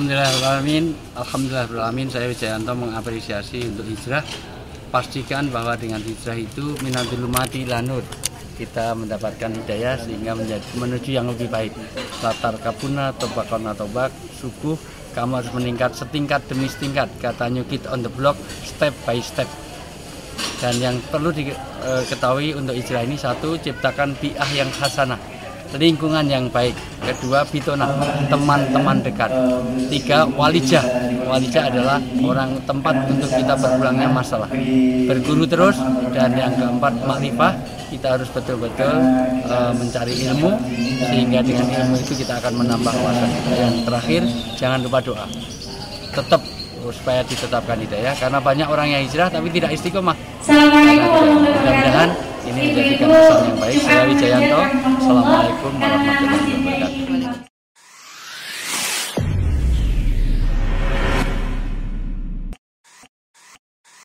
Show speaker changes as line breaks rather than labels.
Alhamdulillahirrahmanirrahim, saya Wijayanto mengapresiasi untuk hijrah. Pastikan bahwa dengan hijrah itu minatul mati lanur, kita mendapatkan hidayah sehingga menuju yang lebih baik. Latar kabuna tobakona tobak, subuh kamu harus meningkat setingkat demi setingkat, kata New Kid on the Block, step by step. Dan yang perlu diketahui untuk hijrah ini, satu, ciptakan bi'ah yang hasanah, lingkungan yang baik. Kedua, bitona, teman-teman dekat. Tiga, walijah. Walijah adalah orang tempat untuk kita berulangnya masalah. Berguru terus. Dan yang keempat, makrifah. Kita harus betul-betul mencari ilmu, sehingga dengan ilmu itu kita akan menambah wawasan kita. Yang terakhir, jangan lupa doa. Tetap supaya ditetapkan hidayah, karena banyak orang yang hijrah tapi tidak istiqomah. Mudah-mudahan ini menjadikan pesan yang baik. Saya Wijayanto. Assalamualaikum warahmatullahi wabarakatuh.